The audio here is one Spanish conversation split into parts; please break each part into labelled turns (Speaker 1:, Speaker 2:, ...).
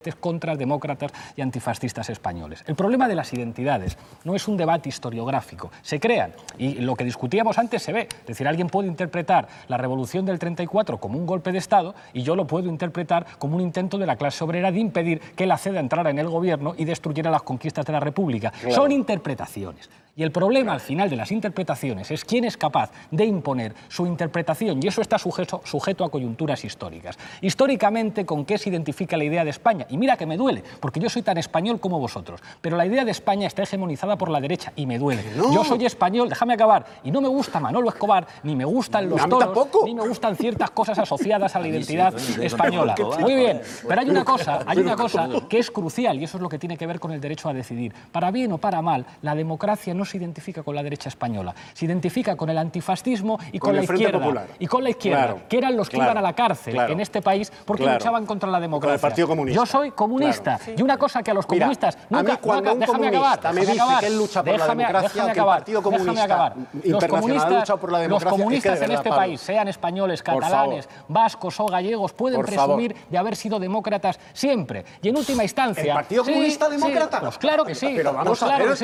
Speaker 1: contra demócratas y antifascistas españoles. El problema de las identidades no es un debate historiográfico, se crean, y lo que discutíamos antes se ve, es decir, alguien puede interpretar la revolución del 34 como un golpe de Estado y yo lo puedo interpretar como un intento de la clase obrera de impedir que la CEDA entrara en el gobierno y destruyera las conquistas de la República. Claro. Son interpretaciones. Y el problema al final de las interpretaciones es quién es capaz de imponer su interpretación, y eso está sujeto a coyunturas históricas. Históricamente, ¿con qué se identifica la idea de España? Y mira que me duele, porque yo soy tan español como vosotros, pero la idea de España está hegemonizada por la derecha y me duele. No. Yo soy español, déjame acabar, y no me gusta Manolo Escobar, ni me gustan los toros, ni me gustan ciertas cosas asociadas a la identidad española. Muy bien, pero hay una cosa que es crucial, y eso es lo que tiene que ver con el derecho a decidir. Para bien o para mal, la democracia no se identifica con la derecha española, se identifica con el antifascismo y con la izquierda. Y con la izquierda, claro, que eran los que iban a la cárcel en este país porque luchaban contra la democracia.
Speaker 2: Con el Partido Comunista.
Speaker 1: Yo soy comunista. Claro. Y una cosa que a los comunistas...
Speaker 2: Mira,
Speaker 1: nunca,
Speaker 2: a mí cuando un comunista me dice que él lucha por la democracia, que el Partido Comunista Internacional ha luchado por la democracia...
Speaker 1: Los comunistas en este país, sean españoles, catalanes, vascos o gallegos, pueden presumir de haber sido demócratas siempre. Y en última instancia...
Speaker 2: ¿El Partido Comunista demócrata?
Speaker 1: Pues claro que sí.
Speaker 2: Pero vamos a ver...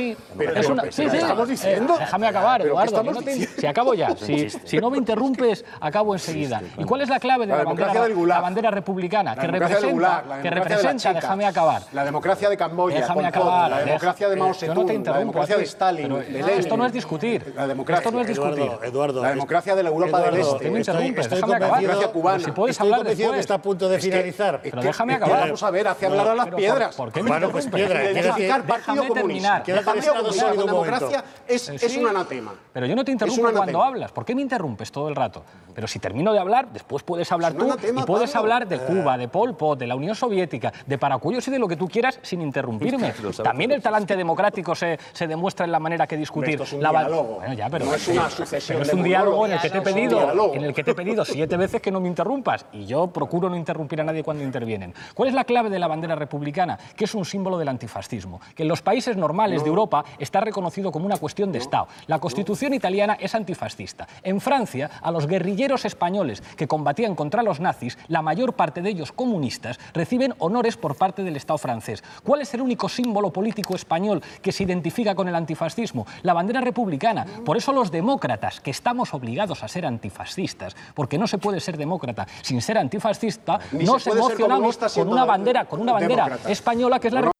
Speaker 2: Estamos diciendo...
Speaker 1: Déjame acabar, Eduardo. Si acabo ya. Si no me interrumpes, acabo enseguida. ¿Y cuál es la clave de la bandera republicana? Que representa, déjame acabar.
Speaker 2: La democracia de Camboya, la democracia de Mao Zedong, la democracia de Stalin, de Lenin.
Speaker 1: Esto no es discutir. Esto no es discutir.
Speaker 2: Eduardo, la democracia de la Europa del Este.
Speaker 1: Me interrumpes,
Speaker 2: déjame acabar. La democracia cubana.
Speaker 1: Si puedes hablar después.
Speaker 3: Que está a punto de finalizar.
Speaker 1: Pero déjame acabar.
Speaker 2: Vamos a ver, hace hablar a las piedras.
Speaker 1: ¿Por qué me interrumpes?
Speaker 2: Identificar Partido Comunista. El Partido Comunista con democracia es un anatema.
Speaker 1: Pero yo no te interrumpo cuando hablas. ¿Por qué me interrumpes todo el rato? Pero si termino de hablar, después puedes hablar tú y puedes hablar de Cuba, de Pol Pot, de la Unión Soviética, de Paracuyos y de lo que tú quieras sin interrumpirme. También el talante democrático se demuestra en la manera que discutir.
Speaker 2: Esto es un diálogo.
Speaker 1: Bueno, ya, pero
Speaker 2: no es una sucesión.
Speaker 1: Es un diálogo en el que te he pedido 7 veces que no me interrumpas y yo procuro no interrumpir a nadie cuando intervienen. ¿Cuál es la clave de la bandera republicana? Que es un símbolo del antifascismo, que en los países normales de Europa está reconocido como una cuestión de Estado. La Constitución italiana es antifascista. En Francia, a los guerrilleros españoles que combatían contra los nazis, la mayor parte de ellos comunistas, reciben honores por parte del Estado francés. ¿Cuál es el único símbolo político español que se identifica con el antifascismo? La bandera republicana. Por eso los demócratas, que estamos obligados a ser antifascistas, porque no se puede ser demócrata sin ser antifascista, nos emocionamos con una bandera española que es la